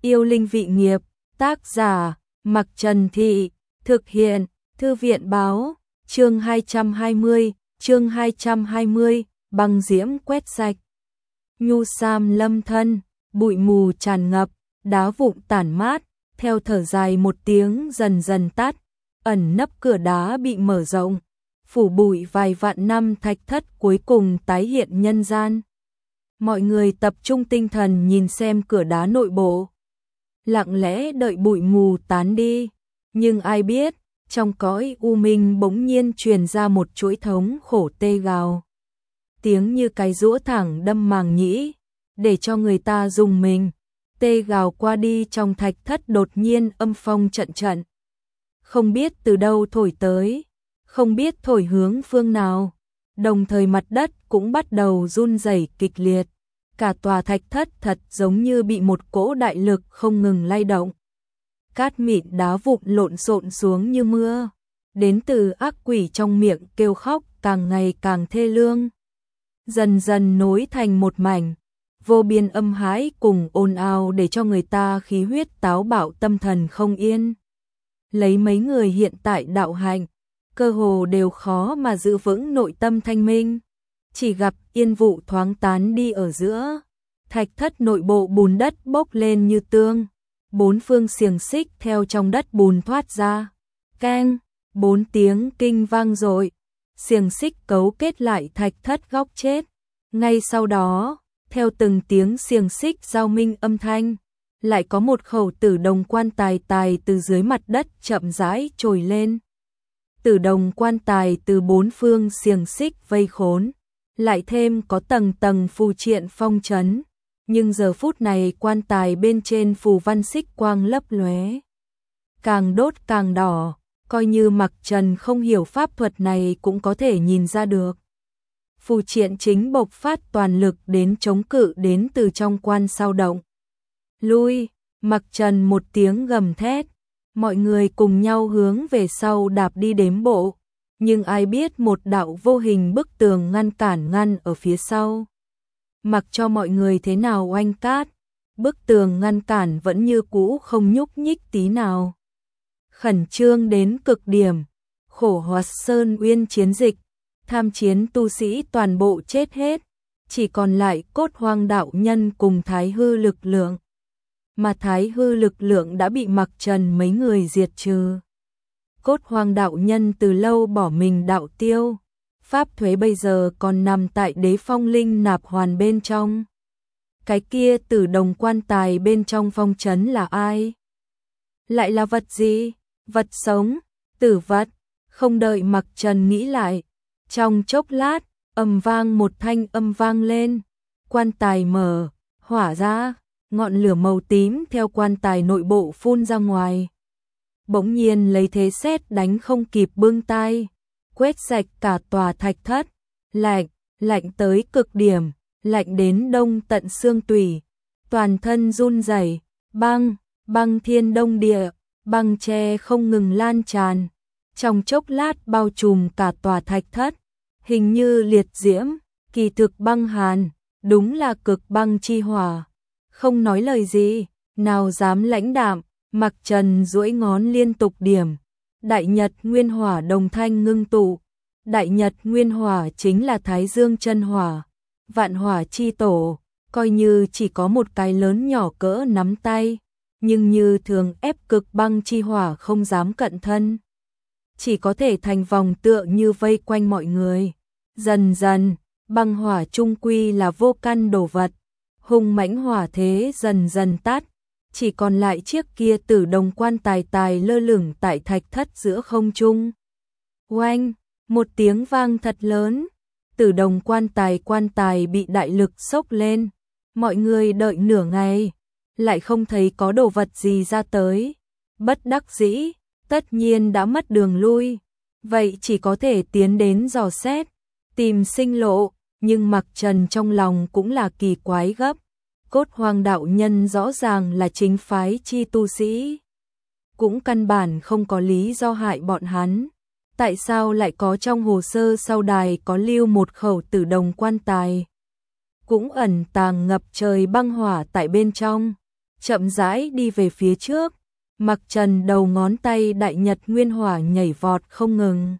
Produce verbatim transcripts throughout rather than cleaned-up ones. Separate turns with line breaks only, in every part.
Yêu linh vị nghiệp, tác giả, Mặc Trần Thị, thực hiện, Thư viện báo, chương hai trăm hai mươi, chương hai trăm hai mươi, băng diễm quét sạch. Nhu sam lâm thân, bụi mù tràn ngập, đá vụn tản mát, theo thở dài một tiếng dần dần tắt, ẩn nấp cửa đá bị mở rộng, phủ bụi vài vạn năm thạch thất cuối cùng tái hiện nhân gian. Mọi người tập trung tinh thần nhìn xem cửa đá nội bộ, lặng lẽ đợi bụi mù tán đi, nhưng ai biết, trong cõi u minh bỗng nhiên truyền ra một chuỗi thống khổ tê gào. Tiếng như cái giũa thẳng đâm màng nhĩ, để cho người ta rùng mình. Tê gào qua đi, trong thạch thất đột nhiên âm phong trận trận. Không biết từ đâu thổi tới, không biết thổi hướng phương nào. Đồng thời mặt đất cũng bắt đầu run rẩy kịch liệt. Cả tòa thạch thất thật giống như bị một cỗ đại lực không ngừng lay động. Cát mịn đá vụn lộn xộn xuống như mưa. Đến từ ác quỷ trong miệng kêu khóc càng ngày càng thê lương. Dần dần nối thành một mảnh. Vô biên âm hãi cùng ồn ào để cho người ta khí huyết táo bạo, tâm thần không yên. Lấy mấy người hiện tại đạo hạnh, cơ hồ đều khó mà giữ vững nội tâm thanh minh. Chỉ gặp yên vụ thoáng tán đi ở giữa. Thạch thất nội bộ bùn đất bốc lên như tương. Bốn phương xiềng xích theo trong đất bùn thoát ra. Keng, bốn tiếng kinh vang dội. Xiềng xích cấu kết lại thạch thất góc chết. Ngay sau đó, theo từng tiếng xiềng xích giao minh âm thanh, lại có một khẩu tử đồng quan tài tài từ dưới mặt đất chậm rãi trồi lên. Tử đồng quan tài từ bốn phương xiềng xích vây khốn, lại thêm có tầng tầng phù triện phong trấn, nhưng giờ phút này quan tài bên trên phù văn xích quang lấp lóe, càng đốt càng đỏ, coi như Mặc Trần không hiểu pháp thuật này cũng có thể nhìn ra được. Phù triện chính bộc phát toàn lực đến chống cự đến từ trong quan sao động. Lui, Mặc Trần một tiếng gầm thét, mọi người cùng nhau hướng về sau đạp đi đếm bộ, nhưng ai biết một đạo vô hình bức tường ngăn cản ngăn ở phía sau. Mặc cho mọi người thế nào oanh cát, bức tường ngăn cản vẫn như cũ không nhúc nhích tí nào. Khẩn trương đến cực điểm, khổ hoạt Sơn Uyên chiến dịch, tham chiến tu sĩ toàn bộ chết hết, chỉ còn lại Cốt Hoang đạo nhân cùng Thái Hư lực lượng. Mà Thái Hư lực lượng đã bị Mặc Trần mấy người diệt trừ. Cốt Hoang đạo nhân từ lâu bỏ mình đạo tiêu, pháp thuế bây giờ còn nằm tại Đế Phong Linh nạp hoàn bên trong. Cái kia tử đồng quan tài bên trong phong trấn là ai? Lại là vật gì? Vật sống, tử vật. Không đợi Mặc Trần nghĩ lại, trong chốc lát, ầm vang một thanh âm vang lên, quan tài mở, hỏa ra, ngọn lửa màu tím theo quan tài nội bộ phun ra ngoài. Bỗng nhiên lấy thế sét đánh không kịp bưng tay, quét sạch cả tòa thạch thất, lạnh, lạnh tới cực điểm, lạnh đến đông tận xương tủy, toàn thân run rẩy, băng, băng thiên đông địa, băng tre không ngừng lan tràn, trong chốc lát bao trùm cả tòa thạch thất. Hình như liệt diễm, kỳ thực băng hàn, đúng là cực băng chi hỏa. Không nói lời gì, nào dám lãnh đạm, Mặc Trần duỗi ngón liên tục điểm. Đại Nhật Nguyên Hỏa đồng thanh ngưng tụ. Đại Nhật Nguyên Hỏa chính là Thái Dương chân hỏa, vạn hỏa chi tổ, coi như chỉ có một cái lớn nhỏ cỡ nắm tay, nhưng như thường ép cực băng chi hỏa không dám cận thân. Chỉ có thể thành vòng tựa như vây quanh mọi người. Dần dần, băng hỏa trung quy là vô căn đồ vật, hung mãnh hỏa thế dần dần tắt, chỉ còn lại chiếc kia tử đồng quan tài tài lơ lửng tại thạch thất giữa không trung. Oanh, một tiếng vang thật lớn, tử đồng quan tài quan tài bị đại lực xốc lên, mọi người đợi nửa ngày, lại không thấy có đồ vật gì ra tới, bất đắc dĩ. Tất nhiên đã mất đường lui, vậy chỉ có thể tiến đến dò xét, tìm sinh lộ, nhưng Mặc Trần trong lòng cũng là kỳ quái gấp. Cốt Hoang đạo nhân rõ ràng là chính phái chi tu sĩ, cũng căn bản không có lý do hại bọn hắn. Tại sao lại có trong hồ sơ sau đài có lưu một khẩu tử đồng quan tài, cũng ẩn tàng ngập trời băng hỏa tại bên trong. chậm rãi đi về phía trước. Mặc Trần đầu ngón tay đại nhật nguyên hỏa nhảy vọt không ngừng.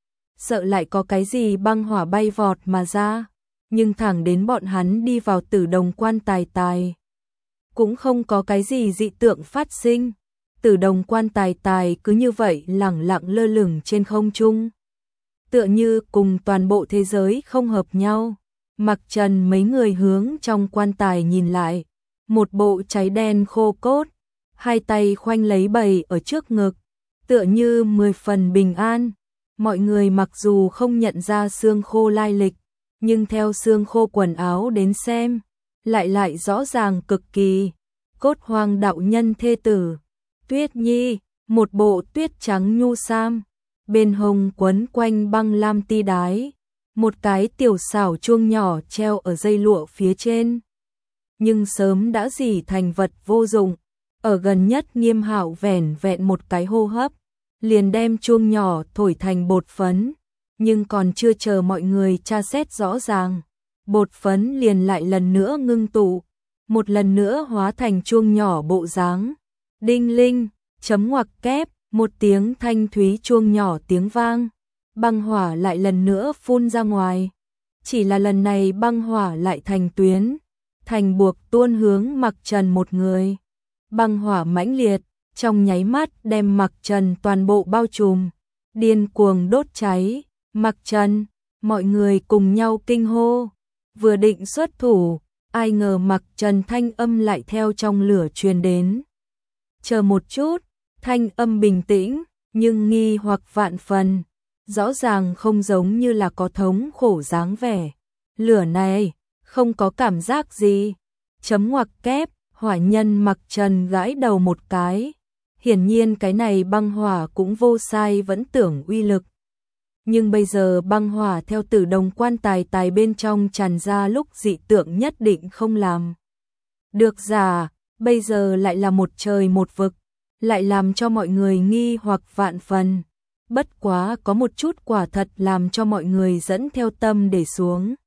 Sợ lại có cái gì băng hỏa bay vọt mà ra, nhưng thẳng đến bọn hắn đi vào Tử Đồng Quan Tài Tài, cũng không có cái gì dị tượng phát sinh. Tử Đồng Quan Tài Tài cứ như vậy lẳng lặng lơ lửng trên không trung, tựa như cùng toàn bộ thế giới không hợp nhau. Mặc Trần mấy người hướng trong quan tài nhìn lại, một bộ cháy đen khô cốt, hai tay khoanh lấy bầy ở trước ngực, tựa như mười phần bình an. Mọi người mặc dù không nhận ra xương khô lai lịch, nhưng theo xương khô quần áo đến xem, lại lại rõ ràng cực kỳ. Cốt Hoang đạo nhân thê tử, Tuyết Nhi, một bộ tuyết trắng nhu sam, bên hông quấn quanh băng lam ti đái, một cái tiểu xảo chuông nhỏ treo ở dây lụa phía trên, nhưng sớm đã dỉ thành vật vô dụng. Ở gần nhất Nghiêm Hạo vẻn vẹn một cái hô hấp, liền đem chuông nhỏ thổi thành bột phấn, nhưng còn chưa chờ mọi người tra xét rõ ràng, bột phấn liền lại lần nữa ngưng tụ, một lần nữa hóa thành chuông nhỏ bộ dáng. Đinh linh, chấm ngoặc kép, một tiếng thanh thúy chuông nhỏ tiếng vang, băng hỏa lại lần nữa phun ra ngoài. Chỉ là lần này băng hỏa lại thành tuyến, thành buộc tuôn hướng Mặc Trần một người. Băng hỏa mãnh liệt, trong nháy mắt đem Mặc Trần toàn bộ bao trùm, điên cuồng đốt cháy. Mặc Trần, mọi người cùng nhau kinh hô, vừa định xuất thủ, ai ngờ Mặc Trần thanh âm lại theo trong lửa truyền đến. Chờ một chút, thanh âm bình tĩnh, nhưng nghi hoặc vạn phần, rõ ràng không giống như là có thống khổ dáng vẻ. Lửa này, không có cảm giác gì. Chấm ngoặc kép, hỏa nhân Mặc Trần gãi đầu một cái. Hiển nhiên cái này băng hỏa cũng vô sai vẫn tưởng uy lực. Nhưng bây giờ băng hỏa theo Tử Đồng Quan Tài Tài bên trong tràn ra lúc dị tượng nhất định không làm được giả, bây giờ lại là một trời một vực, lại làm cho mọi người nghi hoặc vạn phần. Bất quá có một chút quả thật làm cho mọi người dẫn theo tâm để xuống.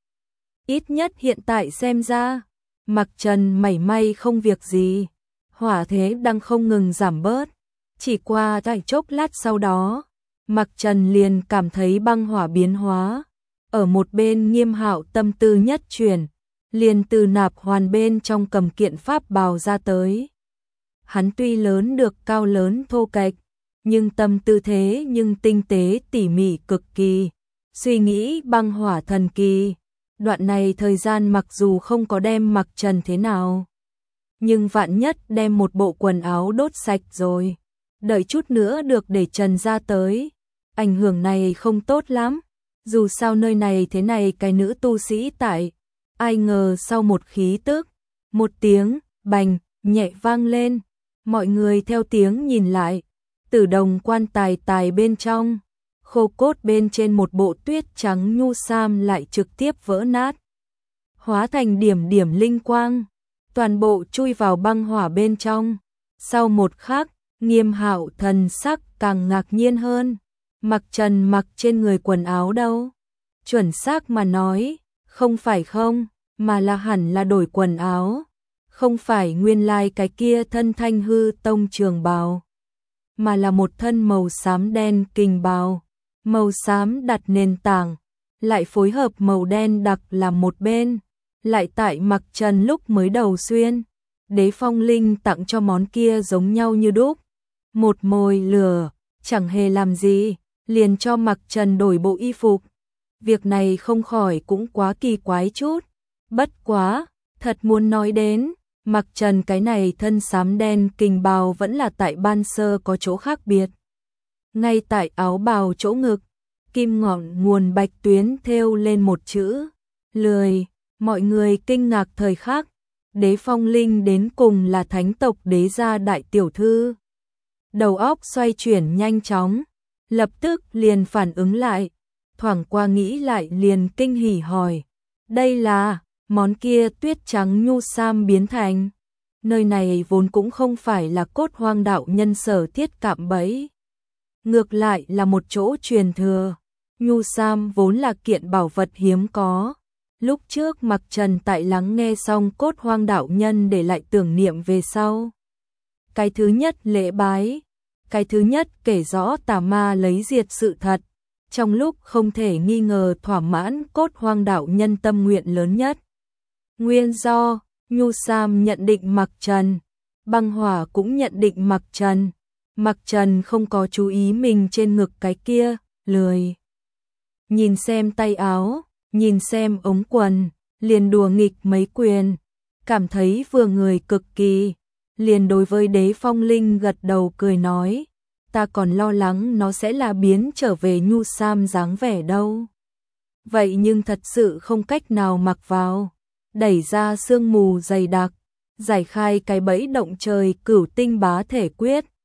Ít nhất hiện tại xem ra, Mặc Trần mảy may không việc gì, hỏa thế đang không ngừng giảm bớt. Chỉ qua vài chốc lát sau đó, Mặc Trần liền cảm thấy băng hỏa biến hóa. Ở một bên Nghiêm Hạo tâm tư nhất chuyển, liền từ nạp hoàn bên trong cầm kiện pháp bào ra tới. Hắn tuy lớn được cao lớn thô kệch, nhưng tâm tư thế nhưng tinh tế tỉ mỉ cực kỳ, suy nghĩ băng hỏa thần kỳ. Đoạn này thời gian mặc dù không có đem Mặc Trần thế nào, nhưng vạn nhất đem một bộ quần áo đốt sạch rồi, đợi chút nữa được để Trần ra tới, ảnh hưởng này không tốt lắm. Dù sao nơi này thế này cái nữ tu sĩ tại, ai ngờ sau một khí tức, một tiếng bành nhẹ vang lên, mọi người theo tiếng nhìn lại, Tử Đồng Quan Tài Tài bên trong, khô cốt bên trên một bộ tuyết trắng nhu sam lại trực tiếp vỡ nát, hóa thành điểm điểm linh quang, toàn bộ chui vào băng hỏa bên trong. Sau một khắc, Nghiêm Hạo thần sắc càng ngạc nhiên hơn. Mặc Trần mặc trên người quần áo đâu? Chuẩn xác mà nói, không phải không, mà là hẳn là đổi quần áo. Không phải nguyên lai cái kia thân Thanh Hư Tông trường bào, mà là một thân màu xám đen kình bào. Màu xám đặt nền tảng, lại phối hợp màu đen đặc làm một bên. Lại tại Mặc Trần lúc mới đầu xuyên, Đế Phong Linh tặng cho món kia giống nhau như đúc. Một mồi lửa, chẳng hề làm gì, liền cho Mặc Trần đổi bộ y phục. Việc này không khỏi cũng quá kỳ quái chút. Bất quá, thật muốn nói đến, Mặc Trần cái này thân xám đen kình bào vẫn là tại ban sơ có chỗ khác biệt. Ngay tại áo bào chỗ ngực, kim ngọn nguồn bạch tuyến thêu lên một chữ lười. Mọi người kinh ngạc thời khắc, Đế Phong Linh đến cùng là thánh tộc đế gia đại tiểu thư. Đầu óc xoay chuyển nhanh chóng, lập tức liền phản ứng lại, thoảng qua nghĩ lại liền kinh hỉ hỏi, đây là món kia tuyết trắng nhu sam biến thành. Nơi này vốn cũng không phải là Cốt Hoang đạo nhân sở thiết cạm bẫy, ngược lại là một chỗ truyền thừa. Nhu sam vốn là kiện bảo vật hiếm có. Lúc trước Mặc Trần tại lắng nghe xong Cốt Hoang đạo nhân để lại tưởng niệm về sau, Cái thứ nhất lễ bái, cái thứ nhất kể rõ tà ma lấy diệt sự thật, trong lúc không thể nghi ngờ thỏa mãn cốt hoang đạo nhân tâm nguyện lớn nhất. Nguyên do, Nhu Sam nhận định Mặc Trần, Băng Hỏa cũng nhận định Mặc Trần. Mặc Trần không có chú ý mình trên ngực cái kia, lười. Nhìn xem tay áo, nhìn xem ống quần, liền đùa nghịch mấy quyền, cảm thấy vừa người cực kỳ, liền đối với Đế Phong Linh gật đầu cười nói, ta còn lo lắng nó sẽ là biến trở về Nhu Sam dáng vẻ đâu. Vậy nhưng thật sự không cách nào mặc vào, đẩy ra sương mù dày đặc, giải khai cái bẫy động trời cửu tinh bá thể quyết,